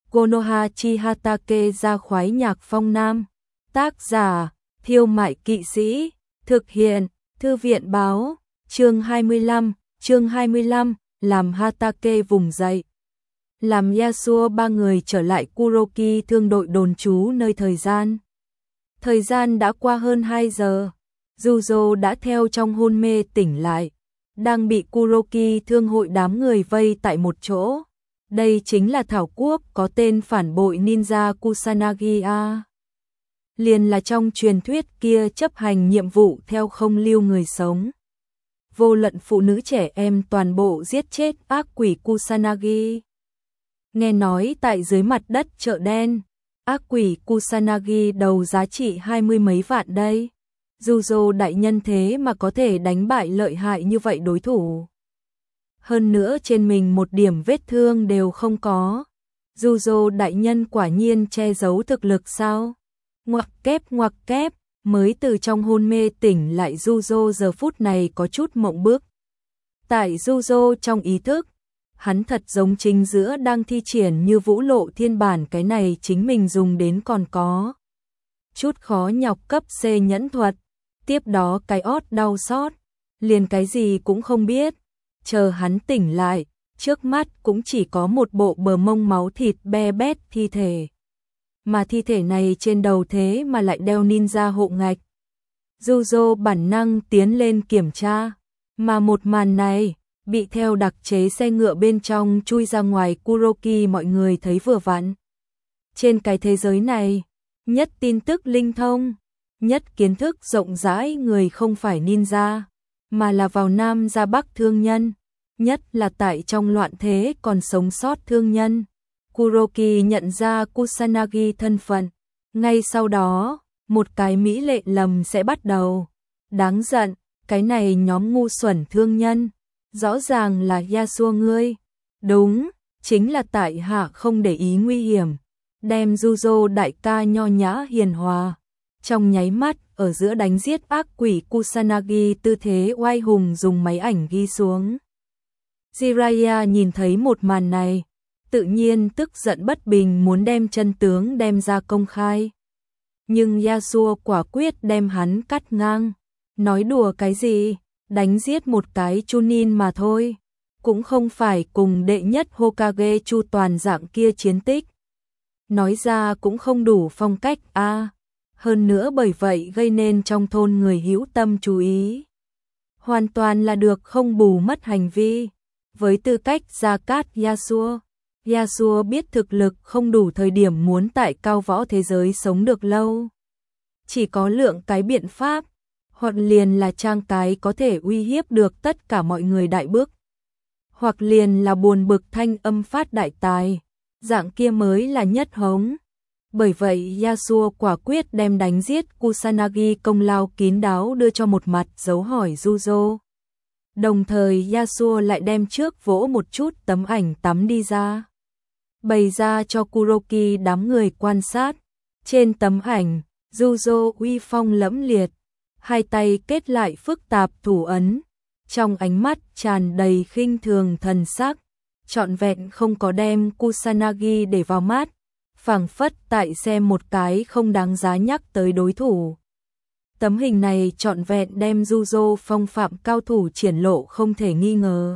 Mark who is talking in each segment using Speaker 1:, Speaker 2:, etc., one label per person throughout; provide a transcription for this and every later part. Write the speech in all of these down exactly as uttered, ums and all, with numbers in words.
Speaker 1: Konoha Chihatake ra khoái nhạc phong nam. Tác giả, Thiêu Mại Kỵ Sĩ. Thực hiện, Thư viện báo. Chương hai mươi lăm, chương hai mươi lăm, làm Hatake vùng dậy. Làm Yasuo ba người trở lại Kuroki thương đội đồn trú nơi thời gian. Thời gian đã qua hơn hai giờ. Juzo đã theo trong hôn mê tỉnh lại, đang bị Kuroki thương hội đám người vây tại một chỗ. Đây chính là thảo quốc có tên phản bội ninja Kusanagi a. Liền là trong truyền thuyết kia chấp hành nhiệm vụ theo không lưu người sống. Vô luận phụ nữ trẻ em toàn bộ giết chết ác quỷ Kusanagi. Nghe nói tại dưới mặt đất chợ đen, ác quỷ Kusanagi đầu giá trị hai mươi mấy vạn đây. Juzo đại nhân thế mà có thể đánh bại lợi hại như vậy đối thủ. Hơn nữa trên mình một điểm vết thương đều không có. Juzo đại nhân quả nhiên che giấu thực lực sao? Ngoặc kép ngoặc kép, mới từ trong hôn mê tỉnh lại Juzo giờ phút này có chút mộng bức. Tại Juzo trong ý thức, hắn thật giống chính giữa đang thi triển như vũ lộ thiên bản, cái này chính mình dùng đến còn có chút khó nhọc cấp C nhẫn thuật. Tiếp đó cái ót đau xót, liền cái gì cũng không biết. Chờ hắn tỉnh lại, trước mắt cũng chỉ có một bộ bờ mông máu thịt be bét thi thể. Mà thi thể này trên đầu thế mà lại đeo ninja hộ ngạch. Juzo bản năng tiến lên kiểm tra, mà một màn này bị theo đặc chế xe ngựa bên trong chui ra ngoài Kuroki mọi người thấy vừa vặn. Trên cái thế giới này, nhất tin tức linh thông, nhất kiến thức rộng rãi người không phải ninja, mà là vào Nam ra Bắc thương nhân, nhất là tại trong loạn thế còn sống sót thương nhân. Kuroki nhận ra Kusanagi thân phận, ngay sau đó, một cái mỹ lệ lầm sẽ bắt đầu. Đáng giận, cái này nhóm ngu xuẩn thương nhân, rõ ràng là Yasuo ngươi. Đúng, chính là tại hạ không để ý nguy hiểm, đem Juzo đại ca nho nhã hiền hòa. Trong nháy mắt, ở giữa đánh giết ác quỷ Kusanagi tư thế oai hùng dùng máy ảnh ghi xuống. Jiraiya nhìn thấy một màn này, tự nhiên tức giận bất bình muốn đem chân tướng đem ra công khai. Nhưng Yasuo quả quyết đem hắn cắt ngang. Nói đùa cái gì, đánh giết một cái chunin mà thôi. Cũng không phải cùng đệ nhất Hokage Chu toàn dạng kia chiến tích. Nói ra cũng không đủ phong cách a. À, hơn nữa bởi vậy gây nên trong thôn người hữu tâm chú ý. Hoàn toàn là được không bù mất hành vi. Với tư cách gia cát Yasuo, Yasuo biết thực lực không đủ thời điểm muốn tại cao võ thế giới sống được lâu. Chỉ có lượng cái biện pháp, hoặc liền là trang cái có thể uy hiếp được tất cả mọi người đại bức. Hoặc liền là buồn bực thanh âm phát đại tài, dạng kia mới là nhất hống. Bởi vậy Yasuo quả quyết đem đánh giết Kusanagi công lao kín đáo đưa cho một mặt dấu hỏi Juzo. Đồng thời Yasuo lại đem trước vỗ một chút tấm ảnh tắm đi ra, bày ra cho Kuroki đám người quan sát. Trên tấm ảnh, Juzo uy phong lẫm liệt, hai tay kết lại phức tạp thủ ấn, trong ánh mắt tràn đầy khinh thường thần sắc, trọn vẹn không có đem Kusanagi để vào mắt, phảng phất tại xem một cái không đáng giá nhắc tới đối thủ. Tấm hình này trọn vẹn đem Juzo phong phạm cao thủ triển lộ không thể nghi ngờ.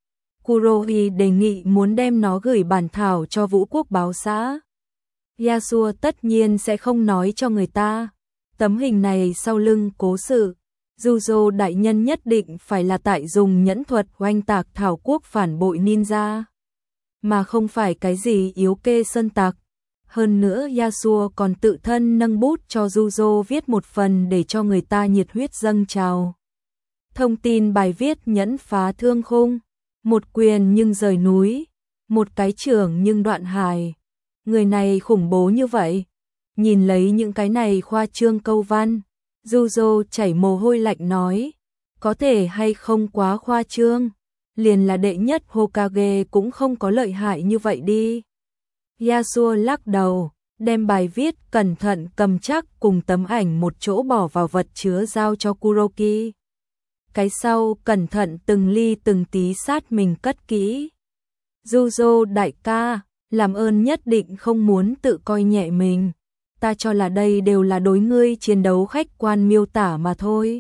Speaker 1: Kurohi đề nghị muốn đem nó gửi bản thảo cho Vũ Quốc báo xã. Yasuo tất nhiên sẽ không nói cho người ta. Tấm hình này sau lưng cố sự, Juzo đại nhân nhất định phải là tại dùng nhẫn thuật oanh tạc thảo quốc phản bội ninja, mà không phải cái gì yếu kê sơn tạc. Hơn nữa Yasuo còn tự thân nâng bút cho Juzo viết một phần để cho người ta nhiệt huyết dâng trào. Thông tin bài viết nhẫn phá thương khung, một quyền nhưng rời núi, một cái trưởng nhưng đoạn hài. Người này khủng bố như vậy. Nhìn lấy những cái này khoa trương câu văn, Juzo chảy mồ hôi lạnh nói, có thể hay không quá khoa trương, liền là đệ nhất Hokage cũng không có lợi hại như vậy đi. Yasuo lắc đầu, đem bài viết cẩn thận cầm chắc cùng tấm ảnh một chỗ bỏ vào vật chứa giao cho Kuroki. Cái sau cẩn thận từng ly từng tí sát mình cất kỹ. Juzo đại ca, làm ơn nhất định không muốn tự coi nhẹ mình. Ta cho là đây đều là đối ngươi chiến đấu khách quan miêu tả mà thôi.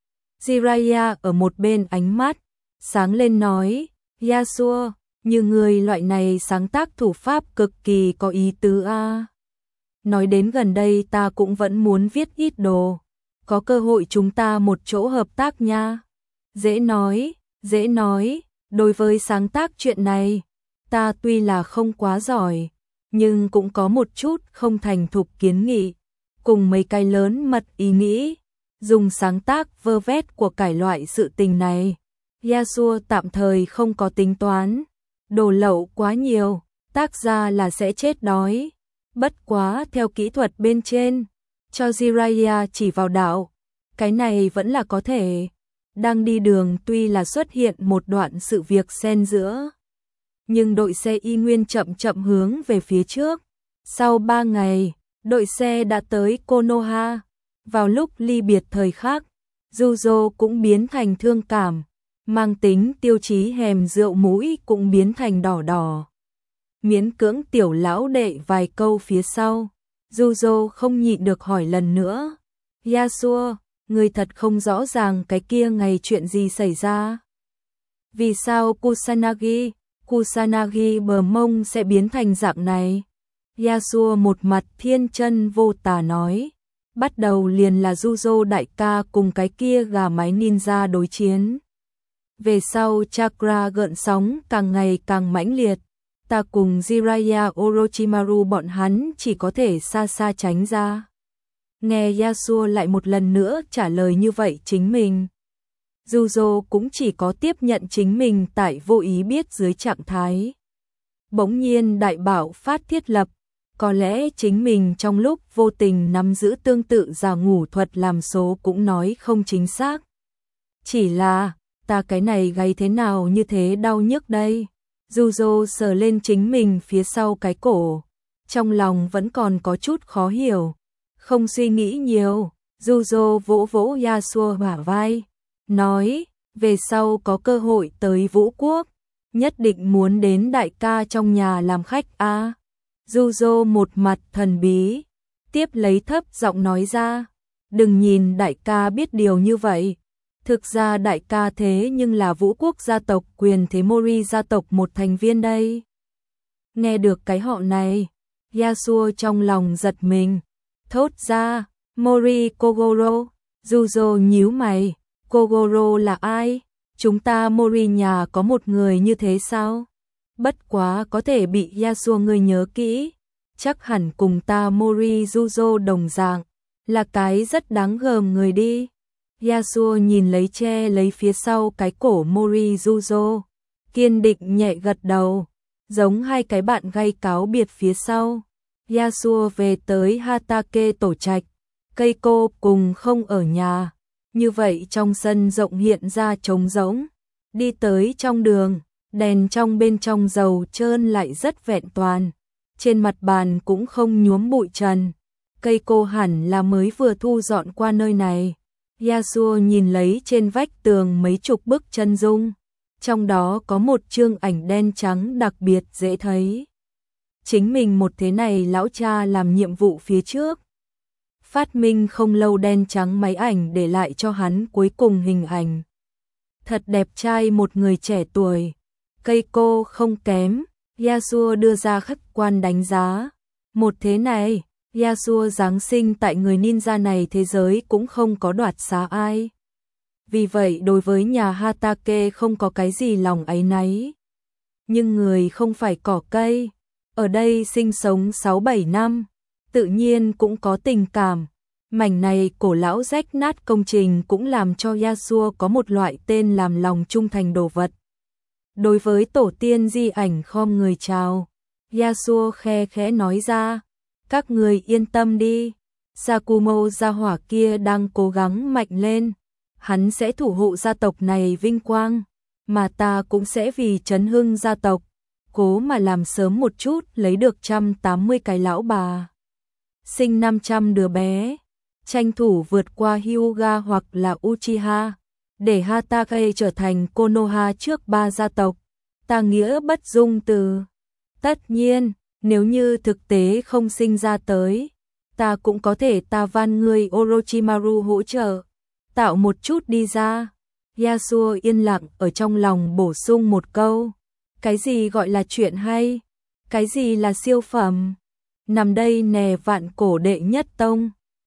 Speaker 1: Jiraiya ở một bên ánh mắt sáng lên nói, Yasuo, như người loại này sáng tác thủ pháp cực kỳ có ý tứ a. Nói đến gần đây ta cũng vẫn muốn viết ít đồ, có cơ hội chúng ta một chỗ hợp tác nha. Dễ nói, dễ nói, đối với sáng tác chuyện này, ta tuy là không quá giỏi, nhưng cũng có một chút không thành thục kiến nghị, cùng mấy cái lớn mật ý nghĩ, dùng sáng tác vơ vét của cải loại sự tình này. Yasuo tạm thời không có tính toán, đồ lậu quá nhiều, tác ra là sẽ chết đói. Bất quá theo kỹ thuật bên trên, cho Jiraiya chỉ vào đạo, cái này vẫn là có thể. Đang đi đường tuy là xuất hiện một đoạn sự việc xen giữa, nhưng đội xe y nguyên chậm chậm hướng về phía trước. Sau ba ngày, đội xe đã tới Konoha. Vào lúc ly biệt thời khắc, Juzo cũng biến thành thương cảm, mang tính tiêu chí hèm rượu mũi cũng biến thành đỏ đỏ. Miễn cưỡng tiểu lão đệ vài câu phía sau, Juzo không nhịn được hỏi lần nữa, Yasuo, người thật không rõ ràng cái kia ngày chuyện gì xảy ra. Vì sao Kusanagi, Kusanagi bờ mông sẽ biến thành dạng này? Yasuo một mặt thiên chân vô tà nói, bắt đầu liền là Juzo đại ca cùng cái kia gà mái ninja đối chiến. Về sau chakra gợn sóng càng ngày càng mãnh liệt, ta cùng Jiraiya Orochimaru bọn hắn chỉ có thể xa xa tránh ra. Nghe Yasuo lại một lần nữa trả lời như vậy chính mình, Juzo cũng chỉ có tiếp nhận chính mình tại vô ý biết dưới trạng thái. Bỗng nhiên đại bảo phát thiết lập, có lẽ chính mình trong lúc vô tình nắm giữ tương tự giả ngủ thuật làm số cũng nói không chính xác. Chỉ là, ta cái này gáy thế nào như thế đau nhức đây? Juzo sờ lên chính mình phía sau cái cổ, trong lòng vẫn còn có chút khó hiểu. Không suy nghĩ nhiều, Juzo vỗ vỗ Yasuo bả vai, nói, về sau có cơ hội tới Vũ Quốc, nhất định muốn đến đại ca trong nhà làm khách a. À. Juzo một mặt thần bí, tiếp lấy thấp giọng nói ra, đừng nhìn đại ca biết điều như vậy. Thực ra đại ca thế nhưng là Vũ Quốc gia tộc quyền thế Mori gia tộc một thành viên đây. Nghe được cái họ này, Yasuo trong lòng giật mình, thốt ra, Mori Kogoro. Juzo nhíu mày, Kogoro là ai? Chúng ta Mori nhà có một người như thế sao? Bất quá có thể bị Yasuo ngươi nhớ kỹ, chắc hẳn cùng ta Mori Juzo đồng dạng, là cái rất đáng gờm người đi. Yasuo nhìn lấy che lấy phía sau cái cổ Mori Juzo, kiên định nhẹ gật đầu, giống hai cái bạn gay cáo biệt phía sau. Yasuo về tới Hatake tổ trạch, Keiko cùng không ở nhà, như vậy trong sân rộng hiện ra trống rỗng. Đi tới trong đường, đèn trong bên trong dầu trơn lại rất vẹn toàn, trên mặt bàn cũng không nhuốm bụi trần. Keiko hẳn là mới vừa thu dọn qua nơi này. Yasuo nhìn lấy trên vách tường mấy chục bức chân dung, trong đó có một chương ảnh đen trắng đặc biệt dễ thấy. Chính mình một thế này lão cha làm nhiệm vụ phía trước, phát minh không lâu đen trắng máy ảnh để lại cho hắn cuối cùng hình ảnh. Thật đẹp trai một người trẻ tuổi, Keiko không kém, Yasuo đưa ra khách quan đánh giá. Một thế này, Yasuo giáng sinh tại người ninja này thế giới cũng không có đoạt xá ai. Vì vậy đối với nhà Hatake không có cái gì lòng áy náy. Nhưng người không phải cỏ cây, ở đây sinh sống sáu bảy năm, tự nhiên cũng có tình cảm. Mảnh này cổ lão rách nát công trình cũng làm cho Yasuo có một loại tên làm lòng trung thành đồ vật. Đối với tổ tiên di ảnh khom người chào, Yasuo khe khẽ nói ra, các người yên tâm đi, Sakumo gia hỏa kia đang cố gắng mạnh lên, hắn sẽ thủ hộ gia tộc này vinh quang, mà ta cũng sẽ vì chấn hưng gia tộc, cố mà làm sớm một chút lấy được một trăm tám mươi cái lão bà, sinh năm trăm đứa bé, tranh thủ vượt qua Hyuga hoặc là Uchiha, để Hatake trở thành Konoha trước ba gia tộc, ta nghĩa bất dung từ. Tất nhiên, Nếu như thực tế không sinh ra tới, ta cũng có thể ta van ngươi Orochimaru hỗ trợ, tạo một chút đi ra. Yasuo yên lặng ở trong lòng bổ sung một câu. Cái gì gọi là chuyện hay? Cái gì là siêu phẩm? Nằm đây nè vạn cổ đệ nhất tông.